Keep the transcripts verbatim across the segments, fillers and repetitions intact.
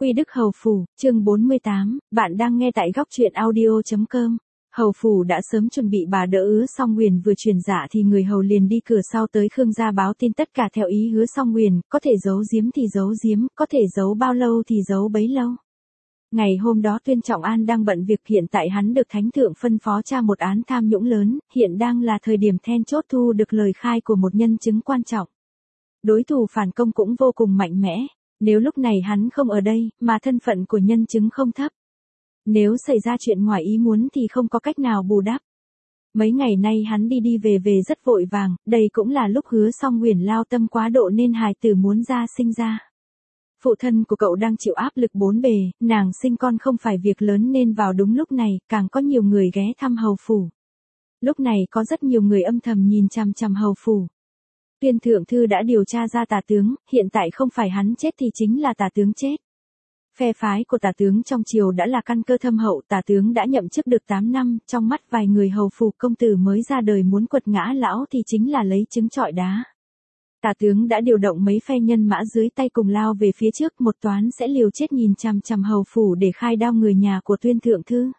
Quy Đức Hầu Phủ, chương bốn mươi tám, bạn đang nghe tại góc truyện audio.com. Hầu Phủ đã sớm chuẩn bị bà đỡ Hứa Song Nguyền vừa truyền dạ thì người hầu liền đi cửa sau tới Khương gia báo tin tất cả theo ý Hứa Song Nguyền, có thể giấu giếm thì giấu giếm, có thể giấu bao lâu thì giấu bấy lâu. Ngày hôm đó Tuyên Trọng An đang bận việc, hiện tại hắn được Thánh Thượng phân phó tra một án tham nhũng lớn, hiện đang là thời điểm then chốt thu được lời khai của một nhân chứng quan trọng. Đối thủ phản công cũng vô cùng mạnh mẽ. Nếu lúc này hắn không ở đây, mà thân phận của nhân chứng không thấp. Nếu xảy ra chuyện ngoài ý muốn thì không có cách nào bù đắp. Mấy ngày nay hắn đi đi về về rất vội vàng, đây cũng là lúc Hứa Song Nguyền lao tâm quá độ nên hài tử muốn ra sinh ra. Phụ thân của cậu đang chịu áp lực bốn bề, nàng sinh con không phải việc lớn nên vào đúng lúc này, càng có nhiều người ghé thăm Hầu Phủ. Lúc này có rất nhiều người âm thầm nhìn chằm chằm Hầu Phủ. Tuyên thượng thư đã điều tra ra tả tướng, hiện tại không phải hắn chết thì chính là tả tướng chết. Phe phái của tả tướng trong triều đã là căn cơ thâm hậu, tả tướng đã nhậm chức được tám năm, trong mắt vài người Hầu Phủ công tử mới ra đời muốn quật ngã lão thì chính là lấy trứng trọi đá. Tả tướng đã điều động mấy phe nhân mã dưới tay cùng lao về phía trước, một toán sẽ liều chết nhìn chằm chằm Hầu Phủ để khai đao người nhà của Tuyên thượng thư.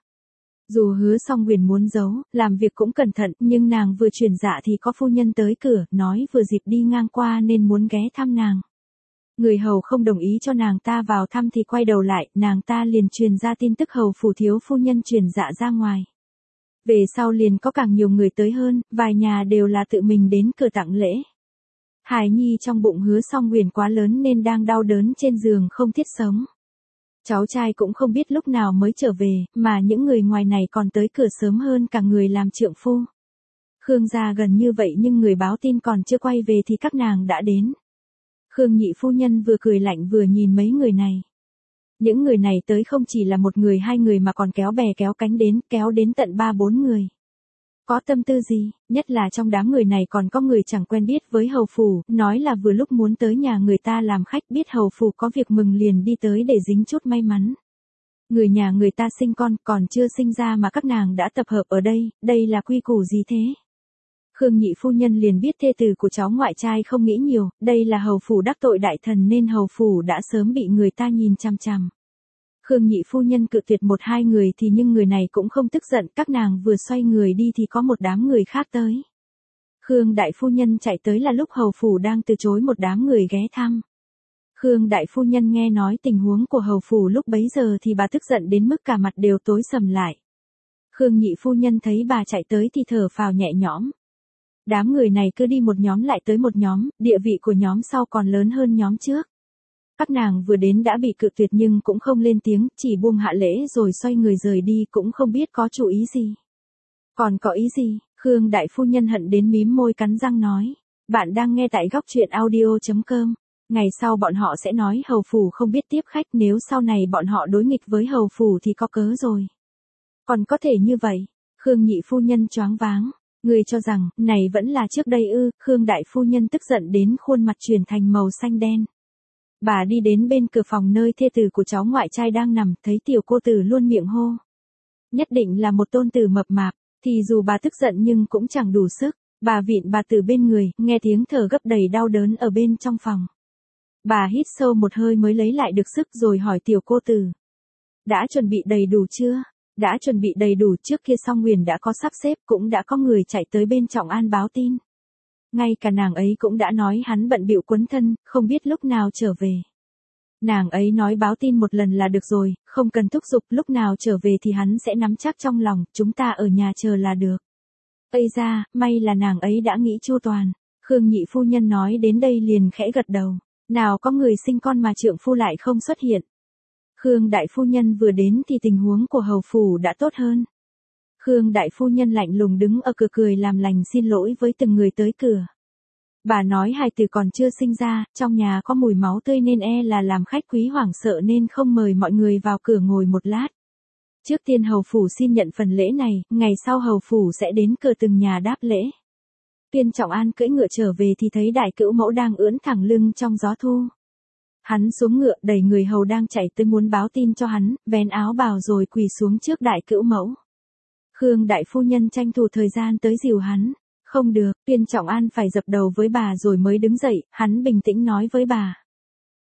Dù Hứa Song Nguyền muốn giấu, làm việc cũng cẩn thận, nhưng nàng vừa truyền dạ thì có phu nhân tới cửa, nói vừa dịp đi ngang qua nên muốn ghé thăm nàng. Người hầu không đồng ý cho nàng ta vào thăm thì quay đầu lại, nàng ta liền truyền ra tin tức Hầu Phủ thiếu phu nhân truyền dạ ra ngoài. Về sau liền có càng nhiều người tới hơn, vài nhà đều là tự mình đến cửa tặng lễ. Hài nhi trong bụng Hứa Song Nguyền quá lớn nên đang đau đớn trên giường không thiết sống. Cháu trai cũng không biết lúc nào mới trở về, mà những người ngoài này còn tới cửa sớm hơn cả người làm trượng phu. Khương gia gần như vậy nhưng người báo tin còn chưa quay về thì các nàng đã đến. Khương nhị phu nhân vừa cười lạnh vừa nhìn mấy người này. Những người này tới không chỉ là một người hai người mà còn kéo bè kéo cánh đến, kéo đến tận ba bốn người. Có tâm tư gì, nhất là trong đám người này còn có người chẳng quen biết với Hầu Phủ, nói là vừa lúc muốn tới nhà người ta làm khách, biết Hầu Phủ có việc mừng liền đi tới để dính chút may mắn. Người nhà người ta sinh con, còn chưa sinh ra mà các nàng đã tập hợp ở đây, đây là quy củ gì thế? Khương nhị phu nhân liền biết thê tử của cháu ngoại trai không nghĩ nhiều, đây là Hầu Phủ đắc tội đại thần nên Hầu Phủ đã sớm bị người ta nhìn chằm chằm. Khương nhị phu nhân cự tuyệt một hai người thì nhưng người này cũng không tức giận, các nàng vừa xoay người đi thì có một đám người khác tới. Khương đại phu nhân chạy tới là lúc Hầu Phủ đang từ chối một đám người ghé thăm. Khương đại phu nhân nghe nói tình huống của Hầu Phủ lúc bấy giờ thì bà tức giận đến mức cả mặt đều tối sầm lại. Khương nhị phu nhân thấy bà chạy tới thì thở phào nhẹ nhõm. Đám người này cứ đi một nhóm lại tới một nhóm, địa vị của nhóm sau còn lớn hơn nhóm trước. Các nàng vừa đến đã bị cự tuyệt nhưng cũng không lên tiếng, chỉ buông hạ lễ rồi xoay người rời đi, cũng không biết có chủ ý gì. Còn có ý gì? Khương đại phu nhân hận đến mím môi cắn răng nói. Bạn đang nghe tại góc truyện audio.com. Ngày sau bọn họ sẽ nói Hầu Phủ không biết tiếp khách, nếu sau này bọn họ đối nghịch với Hầu Phủ thì có cớ rồi. Còn có thể như vậy? Khương nhị phu nhân choáng váng. Người cho rằng, này vẫn là trước đây ư? Khương đại phu nhân tức giận đến khuôn mặt chuyển thành màu xanh đen. Bà đi đến bên cửa phòng nơi thê tử của cháu ngoại trai đang nằm, thấy tiểu cô tử luôn miệng hô. Nhất định là một tôn tử mập mạp, thì dù bà tức giận nhưng cũng chẳng đủ sức, bà vịn bà tử bên người, nghe tiếng thở gấp đầy đau đớn ở bên trong phòng. Bà hít sâu một hơi mới lấy lại được sức rồi hỏi tiểu cô tử. Đã chuẩn bị đầy đủ chưa? Đã chuẩn bị đầy đủ, trước kia Song Nguyền đã có sắp xếp, cũng đã có người chạy tới bên Trọng An báo tin. Ngay cả nàng ấy cũng đã nói hắn bận bịu quấn thân, không biết lúc nào trở về. Nàng ấy nói báo tin một lần là được rồi, không cần thúc giục, lúc nào trở về thì hắn sẽ nắm chắc trong lòng, chúng ta ở nhà chờ là được. Ây ra, may là nàng ấy đã nghĩ chu toàn. Khương nhị phu nhân nói đến đây liền khẽ gật đầu. Nào có người sinh con mà trượng phu lại không xuất hiện. Khương đại phu nhân vừa đến thì tình huống của Hầu Phủ đã tốt hơn. Khương đại phu nhân lạnh lùng đứng ở cửa cười làm lành xin lỗi với từng người tới cửa. Bà nói hài tử còn chưa sinh ra, trong nhà có mùi máu tươi nên e là làm khách quý hoảng sợ nên không mời mọi người vào cửa ngồi một lát. Trước tiên Hầu Phủ xin nhận phần lễ này, ngày sau Hầu Phủ sẽ đến cửa từng nhà đáp lễ. Tuyên Trọng An cưỡi ngựa trở về thì thấy đại cữu mẫu đang ưỡn thẳng lưng trong gió thu. Hắn xuống ngựa đẩy người hầu đang chạy tới muốn báo tin cho hắn, vén áo bào rồi quỳ xuống trước đại cữu mẫu. Khương đại phu nhân tranh thủ thời gian tới dìu hắn. Không được, Tuyên Trọng An phải dập đầu với bà rồi mới đứng dậy, hắn bình tĩnh nói với bà.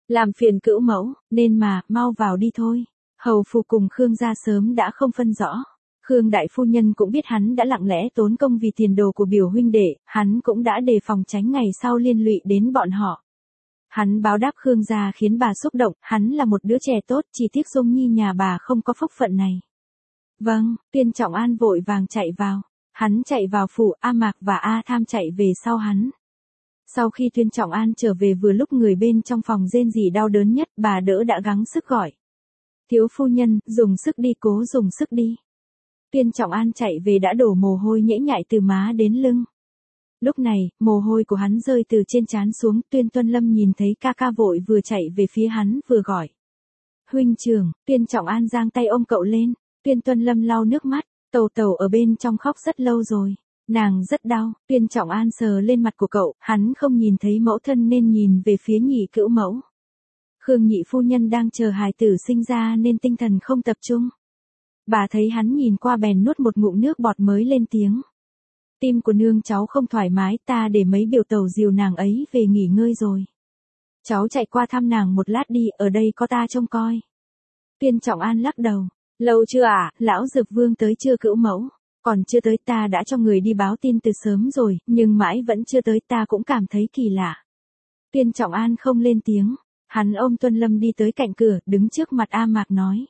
Làm phiền cữu mẫu, nên mà, mau vào đi thôi. Hầu phủ cùng Khương gia sớm đã không phân rõ. Khương đại phu nhân cũng biết hắn đã lặng lẽ tốn công vì tiền đồ của biểu huynh đệ, hắn cũng đã đề phòng tránh ngày sau liên lụy đến bọn họ. Hắn báo đáp Khương gia khiến bà xúc động, hắn là một đứa trẻ tốt, chỉ tiếc Dung Nhi nhà bà không có phúc phận này. Vâng, Tuyên Trọng An vội vàng chạy vào. Hắn chạy vào phủ, A Mạc và A Tham chạy về sau hắn. Sau khi Tuyên Trọng An trở về vừa lúc người bên trong phòng rên rỉ đau đớn nhất, bà đỡ đã gắng sức gọi. Thiếu phu nhân, dùng sức đi, cố dùng sức đi. Tuyên Trọng An chạy về đã đổ mồ hôi nhễ nhại từ má đến lưng. Lúc này, mồ hôi của hắn rơi từ trên trán xuống, Tuyên Tuân Lâm nhìn thấy ca ca vội vừa chạy về phía hắn vừa gọi. Huynh trưởng, Tuyên Trọng An giang tay ôm cậu lên, Tuyên Tuân Lâm lau nước mắt, Tàu Tàu ở bên trong khóc rất lâu rồi, nàng rất đau, Tuyên Trọng An sờ lên mặt của cậu, hắn không nhìn thấy mẫu thân nên nhìn về phía nhị cữu mẫu. Khương nhị phu nhân đang chờ hài tử sinh ra nên tinh thần không tập trung. Bà thấy hắn nhìn qua bèn nuốt một ngụm nước bọt mới lên tiếng. Tim của nương cháu không thoải mái, ta để mấy biểu tàu dìu nàng ấy về nghỉ ngơi rồi. Cháu chạy qua thăm nàng một lát đi, ở đây có ta trông coi. Tuyên Trọng An lắc đầu. Lâu chưa à, lão Dược Vương tới chưa cữu mẫu? Còn chưa tới, ta đã cho người đi báo tin từ sớm rồi, nhưng mãi vẫn chưa tới, ta cũng cảm thấy kỳ lạ. Tuyên Trọng An không lên tiếng, hắn ôm Tuân Lâm đi tới cạnh cửa, đứng trước mặt A Mạc nói.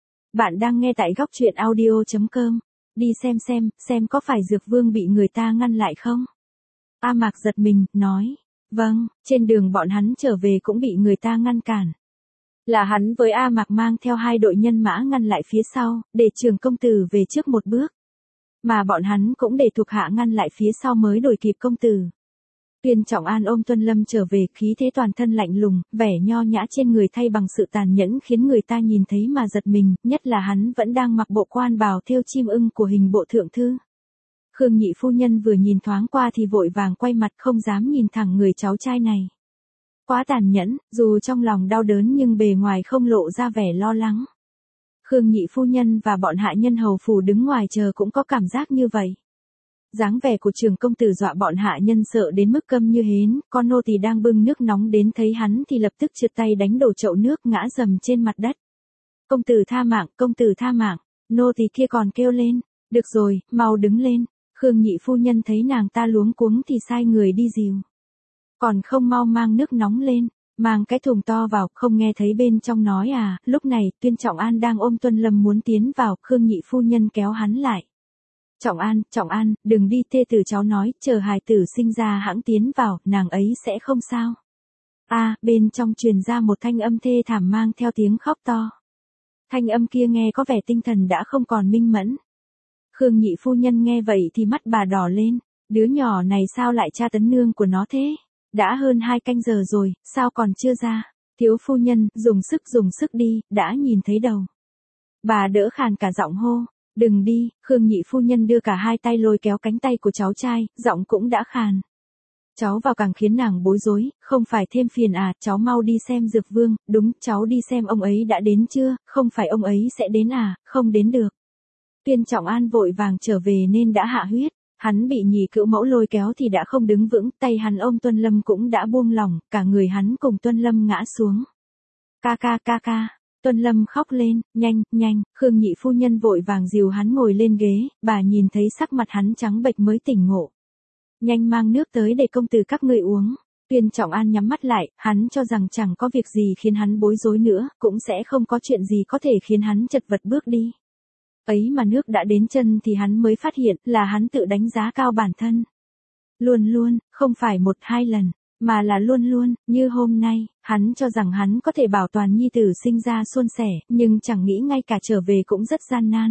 Bạn đang nghe tại góc truyện audio chấm com, đi xem xem, xem có phải Dược Vương bị người ta ngăn lại không? A Mạc giật mình, nói, vâng, trên đường bọn hắn trở về cũng bị người ta ngăn cản. Là hắn với A Mạc mang theo hai đội nhân mã ngăn lại phía sau, để Trường công tử về trước một bước. Mà bọn hắn cũng để thuộc hạ ngăn lại phía sau mới đuổi kịp công tử. Tuyên Trọng An ôm Tuân Lâm trở về, khí thế toàn thân lạnh lùng, vẻ nho nhã trên người thay bằng sự tàn nhẫn khiến người ta nhìn thấy mà giật mình, nhất là hắn vẫn đang mặc bộ quan bào thêu chim ưng của hình bộ thượng thư. Khương nhị phu nhân vừa nhìn thoáng qua thì vội vàng quay mặt không dám nhìn thẳng người cháu trai này. Quá tàn nhẫn, dù trong lòng đau đớn nhưng bề ngoài không lộ ra vẻ lo lắng. Khương nhị phu nhân và bọn hạ nhân hầu phủ đứng ngoài chờ cũng có cảm giác như vậy. Dáng vẻ của Trường công tử dọa bọn hạ nhân sợ đến mức câm như hến, con nô tỳ đang bưng nước nóng đến thấy hắn thì lập tức trượt tay đánh đổ chậu nước ngã rầm trên mặt đất. Công tử tha mạng, công tử tha mạng, nô tỳ kia còn kêu lên, được rồi, mau đứng lên. Khương nhị phu nhân thấy nàng ta luống cuống thì sai người đi dìu. Còn không mau mang nước nóng lên, mang cái thùng to vào, không nghe thấy bên trong nói à. Lúc này, Tuyên Trọng An đang ôm Tuân Lâm muốn tiến vào, Khương nhị phu nhân kéo hắn lại. Trọng An, Trọng An, đừng đi, thê tử cháu nói, chờ hài tử sinh ra hãng tiến vào, nàng ấy sẽ không sao. A, à, bên trong truyền ra một thanh âm thê thảm mang theo tiếng khóc to. Thanh âm kia nghe có vẻ tinh thần đã không còn minh mẫn. Khương nhị phu nhân nghe vậy thì mắt bà đỏ lên, đứa nhỏ này sao lại tra tấn nương của nó thế? Đã hơn hai canh giờ rồi, sao còn chưa ra? Thiếu phu nhân, dùng sức dùng sức đi, đã nhìn thấy đầu. Bà đỡ khàn cả giọng hô, đừng đi. Khương nhị phu nhân đưa cả hai tay lôi kéo cánh tay của cháu trai, giọng cũng đã khàn. Cháu vào càng khiến nàng bối rối, không phải thêm phiền à, cháu mau đi xem Dược Vương, đúng, cháu đi xem ông ấy đã đến chưa, không phải ông ấy sẽ đến à, không đến được. Tuyên Trọng An vội vàng trở về nên đã hạ huyết. Hắn bị nhị cữu mẫu lôi kéo thì đã không đứng vững, tay hắn ôm Tuân Lâm cũng đã buông lỏng, cả người hắn cùng Tuân Lâm ngã xuống. Ca ca ca ca, Tuân Lâm khóc lên, nhanh, nhanh, Khương nhị phu nhân vội vàng dìu hắn ngồi lên ghế, bà nhìn thấy sắc mặt hắn trắng bệch mới tỉnh ngộ. Nhanh mang nước tới để công tử các ngươi uống. Tuyên Trọng An nhắm mắt lại, hắn cho rằng chẳng có việc gì khiến hắn bối rối nữa, cũng sẽ không có chuyện gì có thể khiến hắn chật vật bước đi. Ấy mà nước đã đến chân thì hắn mới phát hiện là hắn tự đánh giá cao bản thân. Luôn luôn, không phải một hai lần, mà là luôn luôn, như hôm nay, hắn cho rằng hắn có thể bảo toàn nhi tử sinh ra suôn sẻ, nhưng chẳng nghĩ ngay cả trở về cũng rất gian nan.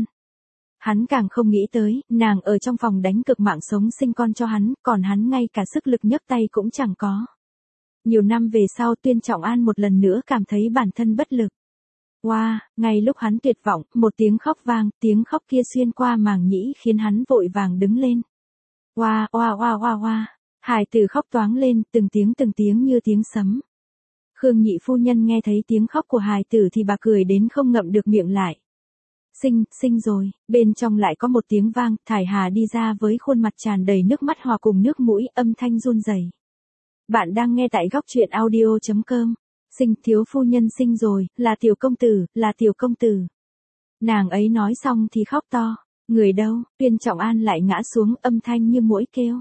Hắn càng không nghĩ tới, nàng ở trong phòng đánh cực mạng sống sinh con cho hắn, còn hắn ngay cả sức lực nhấc tay cũng chẳng có. Nhiều năm về sau Tuyên Trọng An một lần nữa cảm thấy bản thân bất lực. Wow, ngay lúc hắn tuyệt vọng, một tiếng khóc vang, tiếng khóc kia xuyên qua màng nhĩ khiến hắn vội vàng đứng lên. Wow, wow, wow, wow, wow, hài tử khóc toáng lên, từng tiếng từng tiếng như tiếng sấm. Khương nhị phu nhân nghe thấy tiếng khóc của hài tử thì bà cười đến không ngậm được miệng lại. Sinh, sinh rồi, bên trong lại có một tiếng vang, Thải Hà đi ra với khuôn mặt tràn đầy nước mắt hòa cùng nước mũi, âm thanh run rẩy. Bạn đang nghe tại góc truyện audio chấm com. Sinh, thiếu phu nhân sinh rồi, là tiểu công tử, là tiểu công tử. Nàng ấy nói xong thì khóc to. Người đâu? Tuyên Trọng An lại ngã xuống, âm thanh như muỗi kêu.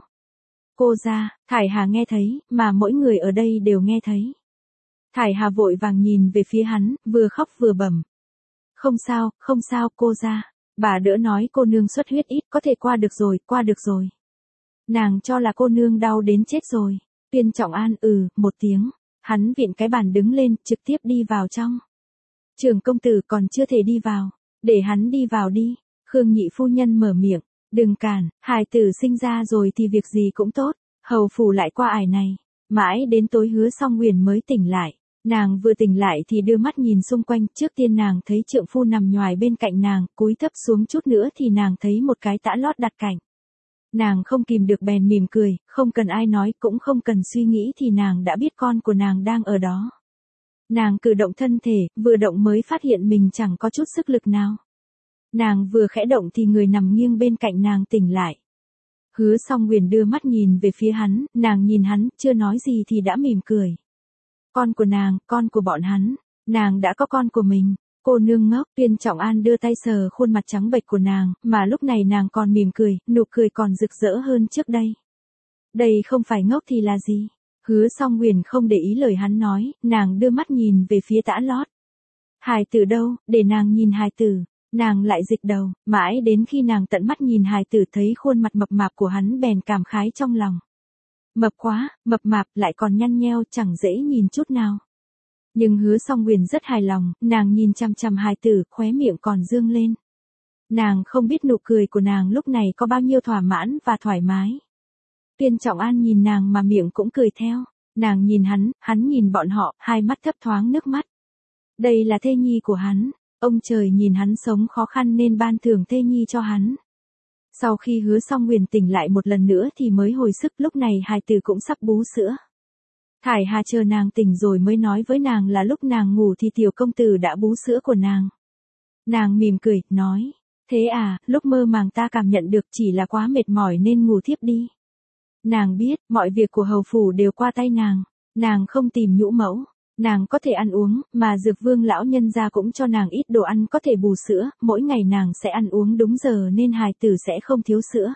Cô ra, Thải Hà nghe thấy, mà mỗi người ở đây đều nghe thấy. Thải Hà vội vàng nhìn về phía hắn, vừa khóc vừa bẩm. Không sao, không sao cô ra. Bà đỡ nói cô nương xuất huyết ít, có thể qua được rồi, qua được rồi. Nàng cho là cô nương đau đến chết rồi. Tuyên Trọng An ừ, một tiếng. Hắn viện cái bàn đứng lên, trực tiếp đi vào trong. Trưởng công tử còn chưa thể đi vào. Để hắn đi vào đi. Khương nhị phu nhân mở miệng. Đừng cản, hài tử sinh ra rồi thì việc gì cũng tốt. Hầu phủ lại qua ải này. Mãi đến tối Hứa Song Huyền mới tỉnh lại. Nàng vừa tỉnh lại thì đưa mắt nhìn xung quanh, trước tiên nàng thấy trượng phu nằm nhoài bên cạnh nàng, cúi thấp xuống chút nữa thì nàng thấy một cái tã lót đặt cạnh. Nàng không kìm được bèn mỉm cười, không cần ai nói cũng không cần suy nghĩ thì nàng đã biết con của nàng đang ở đó. Nàng cử động thân thể, vừa động mới phát hiện mình chẳng có chút sức lực nào. Nàng vừa khẽ động thì người nằm nghiêng bên cạnh nàng tỉnh lại. Hứa Song Huyền đưa mắt nhìn về phía hắn, nàng nhìn hắn, chưa nói gì thì đã mỉm cười. Con của nàng, con của bọn hắn, nàng đã có con của mình. Cô nương ngốc. Tuyên Trọng An đưa tay sờ khuôn mặt trắng bệch của nàng, mà lúc này nàng còn mỉm cười, nụ cười còn rực rỡ hơn trước đây. Đây không phải ngốc thì là gì? Hứa Song Huyền không để ý lời hắn nói, nàng đưa mắt nhìn về phía tã lót. Hài tử đâu, để nàng nhìn hài tử. Nàng lại dịch đầu, mãi đến khi nàng tận mắt nhìn hài tử thấy khuôn mặt mập mạp của hắn bèn cảm khái trong lòng. Mập quá, mập mạp lại còn nhăn nheo chẳng dễ nhìn chút nào. Nhưng Hứa Song Huyền rất hài lòng, nàng nhìn chăm chăm hài tử, khóe miệng còn dương lên. Nàng không biết nụ cười của nàng lúc này có bao nhiêu thỏa mãn và thoải mái. Tuyên Trọng An nhìn nàng mà miệng cũng cười theo. Nàng nhìn hắn, hắn nhìn bọn họ, hai mắt thấp thoáng nước mắt. Đây là thê nhi của hắn. Ông trời nhìn hắn sống khó khăn nên ban thưởng thê nhi cho hắn. Sau khi Hứa Song Huyền tỉnh lại một lần nữa thì mới hồi sức, lúc này hài tử cũng sắp bú sữa. Thải Hà chờ nàng tỉnh rồi mới nói với nàng là lúc nàng ngủ thì tiểu công tử đã bú sữa của nàng. Nàng mỉm cười, nói, thế à, lúc mơ màng ta cảm nhận được chỉ là quá mệt mỏi nên ngủ thiếp đi. Nàng biết, mọi việc của hầu phủ đều qua tay nàng, nàng không tìm nhũ mẫu, nàng có thể ăn uống, mà Dược Vương lão nhân gia cũng cho nàng ít đồ ăn có thể bù sữa, mỗi ngày nàng sẽ ăn uống đúng giờ nên hài tử sẽ không thiếu sữa.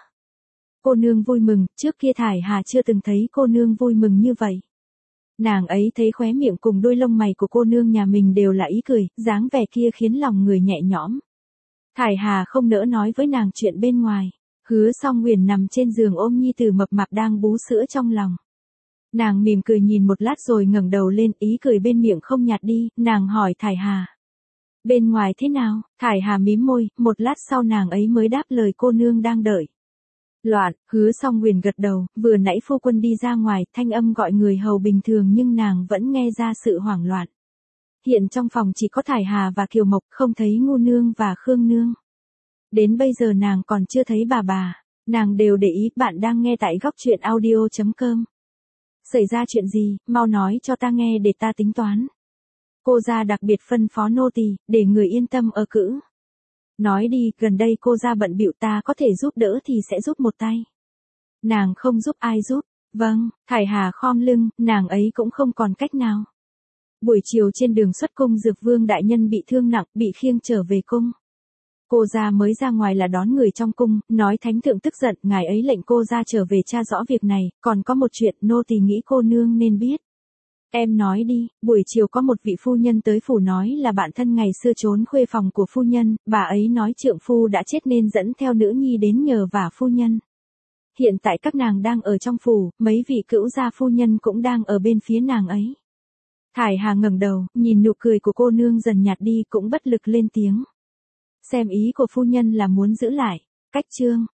Cô nương vui mừng, trước kia Thải Hà chưa từng thấy cô nương vui mừng như vậy. Nàng ấy thấy khóe miệng cùng đôi lông mày của cô nương nhà mình đều là ý cười, dáng vẻ kia khiến lòng người nhẹ nhõm. Thải Hà không nỡ nói với nàng chuyện bên ngoài. Hứa Song Huyền nằm trên giường ôm nhi tử mập mạp đang bú sữa trong lòng. Nàng mỉm cười nhìn một lát rồi ngẩng đầu lên, ý cười bên miệng không nhạt đi, nàng hỏi Thải Hà. Bên ngoài thế nào? Thải Hà mím môi, một lát sau nàng ấy mới đáp lời cô nương đang đợi. Loạn. Hứa Song Huyền gật đầu, vừa nãy phu quân đi ra ngoài, thanh âm gọi người hầu bình thường nhưng nàng vẫn nghe ra sự hoảng loạn. Hiện trong phòng chỉ có Thải Hà và Kiều Mộc, không thấy Ngu nương và Khương nương. Đến bây giờ nàng còn chưa thấy bà bà, nàng đều để ý. Bạn đang nghe tại góc truyện audio chấm com. Xảy ra chuyện gì, mau nói cho ta nghe để ta tính toán. Cô gia đặc biệt phân phó nô tỳ, để người yên tâm ở cữ. Nói đi, gần đây cô gia bận bịu, ta có thể giúp đỡ thì sẽ giúp một tay. Nàng không giúp ai giúp. Vâng. Thải Hà khom lưng, nàng ấy cũng không còn cách nào. Buổi chiều trên đường xuất cung, Dược Vương đại nhân bị thương nặng, bị khiêng trở về cung. Cô gia mới ra ngoài là đón người trong cung, nói thánh thượng tức giận, ngài ấy lệnh cô gia trở về tra rõ việc này, còn có một chuyện nô tỳ nghĩ cô nương nên biết. Em nói đi. Buổi chiều có một vị phu nhân tới phủ nói là bạn thân ngày xưa trốn khuê phòng của phu nhân, bà ấy nói trượng phu đã chết nên dẫn theo nữ nhi đến nhờ vả phu nhân. Hiện tại các nàng đang ở trong phủ, mấy vị cữu gia phu nhân cũng đang ở bên phía nàng ấy. Thải Hà ngẩng đầu, nhìn nụ cười của cô nương dần nhạt đi cũng bất lực lên tiếng. Xem ý của phu nhân là muốn giữ lại. Cách chương.